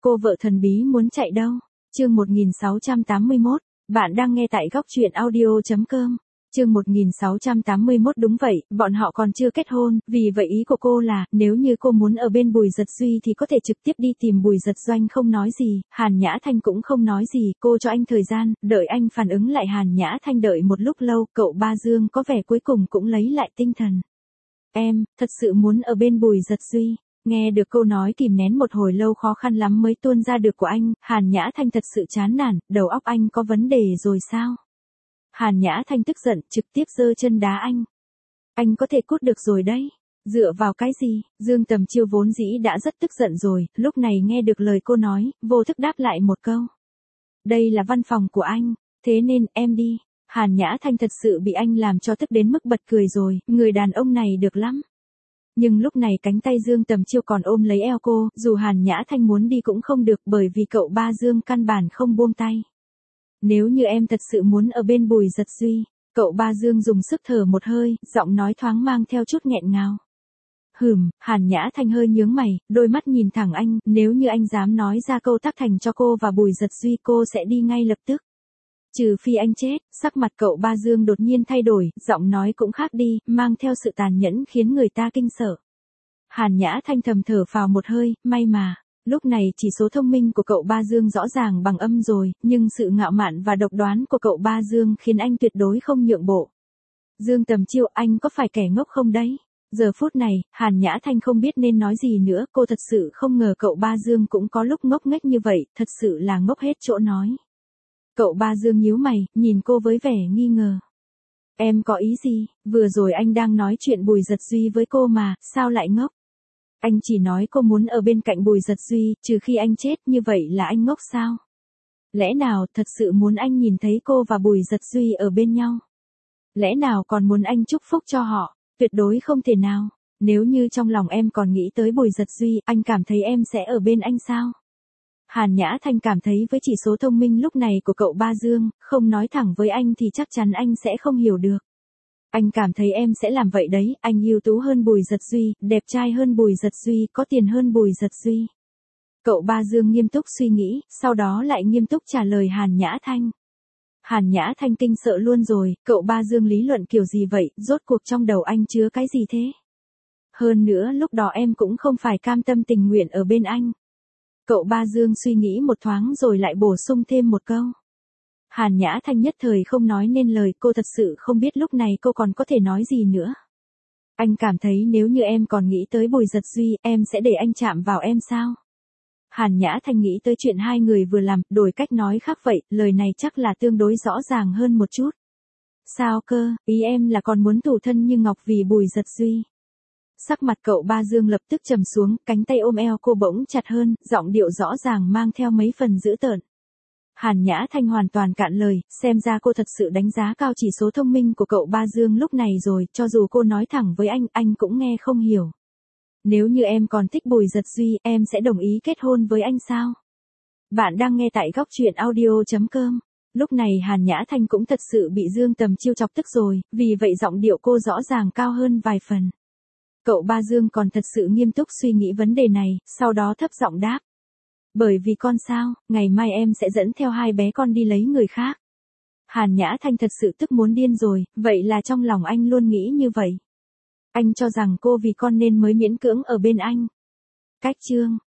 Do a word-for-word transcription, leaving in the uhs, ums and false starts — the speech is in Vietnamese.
cô vợ thần bí muốn chạy đâu? Chương một nghìn sáu trăm tám mươi mốt, bạn đang nghe tại góc truyện audio.com. Chương một nghìn sáu trăm tám mươi mốt đúng vậy, bọn họ còn chưa kết hôn, vì vậy ý của cô là, nếu như cô muốn ở bên Bùi Giật Duy thì có thể trực tiếp đi tìm Bùi Giật Doanh. Không nói gì, Hàn Nhã Thanh cũng không nói gì, cô cho anh thời gian, đợi anh phản ứng lại. Hàn Nhã Thanh đợi một lúc lâu, cậu Ba Dương có vẻ cuối cùng cũng lấy lại tinh thần. Em, thật sự muốn ở bên Bùi Giật Duy. Nghe được câu nói kìm nén một hồi lâu khó khăn lắm mới tuôn ra được của anh, Hàn Nhã Thanh thật sự chán nản, đầu óc anh có vấn đề rồi sao? Hàn Nhã Thanh tức giận, trực tiếp giơ chân đá anh. Anh có thể cút được rồi đấy. Dựa vào cái gì? Dương Tầm Chiêu vốn dĩ đã rất tức giận rồi, lúc này nghe được lời cô nói, vô thức đáp lại một câu. Đây là văn phòng của anh, thế nên em đi. Hàn Nhã Thanh thật sự bị anh làm cho tức đến mức bật cười rồi, người đàn ông này được lắm. Nhưng lúc này cánh tay Dương Tầm Chiêu còn ôm lấy eo cô, dù Hàn Nhã Thanh muốn đi cũng không được bởi vì cậu Ba Dương căn bản không buông tay. Nếu như em thật sự muốn ở bên Bùi Giật Duy, cậu Ba Dương dùng sức thở một hơi, giọng nói thoáng mang theo chút nghẹn ngào. Hừm, Hàn Nhã Thanh hơi nhướng mày, đôi mắt nhìn thẳng anh, nếu như anh dám nói ra câu tác thành cho cô và Bùi Giật Duy cô sẽ đi ngay lập tức. Trừ phi anh chết, sắc mặt cậu Ba Dương đột nhiên thay đổi, giọng nói cũng khác đi, mang theo sự tàn nhẫn khiến người ta kinh sợ. Hàn Nhã Thanh thầm thở phào một hơi, may mà. Lúc này chỉ số thông minh của cậu Ba Dương rõ ràng bằng âm rồi, nhưng sự ngạo mạn và độc đoán của cậu Ba Dương khiến anh tuyệt đối không nhượng bộ. Dương Tầm Chiêu, anh có phải kẻ ngốc không đấy? Giờ phút này, Hàn Nhã Thanh không biết nên nói gì nữa, cô thật sự không ngờ cậu Ba Dương cũng có lúc ngốc nghếch như vậy, thật sự là ngốc hết chỗ nói. Cậu Ba Dương nhíu mày, nhìn cô với vẻ nghi ngờ. Em có ý gì? Vừa rồi anh đang nói chuyện Bùi Giật Duy với cô mà, sao lại ngốc? Anh chỉ nói cô muốn ở bên cạnh Bùi Giật Duy, trừ khi anh chết, như vậy là anh ngốc sao? Lẽ nào thật sự muốn anh nhìn thấy cô và Bùi Giật Duy ở bên nhau? Lẽ nào còn muốn anh chúc phúc cho họ? Tuyệt đối không thể nào. Nếu như trong lòng em còn nghĩ tới Bùi Giật Duy, anh cảm thấy em sẽ ở bên anh sao? Hàn Nhã Thanh cảm thấy với chỉ số thông minh lúc này của cậu Ba Dương, không nói thẳng với anh thì chắc chắn anh sẽ không hiểu được. Anh cảm thấy em sẽ làm vậy đấy, anh ưu tú hơn Bùi Giật Duy, đẹp trai hơn Bùi Giật Duy, có tiền hơn Bùi Giật Duy. Cậu Ba Dương nghiêm túc suy nghĩ, sau đó lại nghiêm túc trả lời Hàn Nhã Thanh. Hàn Nhã Thanh kinh sợ luôn rồi, cậu Ba Dương lý luận kiểu gì vậy, rốt cuộc trong đầu anh chứa cái gì thế? Hơn nữa lúc đó em cũng không phải cam tâm tình nguyện ở bên anh. Cậu Ba Dương suy nghĩ một thoáng rồi lại bổ sung thêm một câu. Hàn Nhã Thanh nhất thời không nói nên lời, cô thật sự không biết lúc này cô còn có thể nói gì nữa. Anh cảm thấy nếu như em còn nghĩ tới Bùi Giật Duy, em sẽ để anh chạm vào em sao? Hàn Nhã Thanh nghĩ tới chuyện hai người vừa làm, đổi cách nói khác vậy, lời này chắc là tương đối rõ ràng hơn một chút. Sao cơ, ý em là còn muốn tủ thân như ngọc vì Bùi Giật Duy. Sắc mặt cậu Ba Dương lập tức trầm xuống, cánh tay ôm eo cô bỗng chặt hơn, giọng điệu rõ ràng mang theo mấy phần dữ tợn. Hàn Nhã Thanh hoàn toàn cạn lời, xem ra cô thật sự đánh giá cao chỉ số thông minh của cậu Ba Dương lúc này rồi, cho dù cô nói thẳng với anh, anh cũng nghe không hiểu. Nếu như em còn thích Bùi Giật Duy, em sẽ đồng ý kết hôn với anh sao? Bạn đang nghe tại góc truyện audio.com. Lúc này Hàn Nhã Thanh cũng thật sự bị Dương Tầm Chiêu chọc tức rồi, vì vậy giọng điệu cô rõ ràng cao hơn vài phần. Cậu Ba Dương còn thật sự nghiêm túc suy nghĩ vấn đề này, sau đó thấp giọng đáp. Bởi vì con sao, ngày mai em sẽ dẫn theo hai bé con đi lấy người khác. Hàn Nhã Thanh thật sự tức muốn điên rồi, vậy là trong lòng anh luôn nghĩ như vậy. Anh cho rằng cô vì con nên mới miễn cưỡng ở bên anh. Cách chương.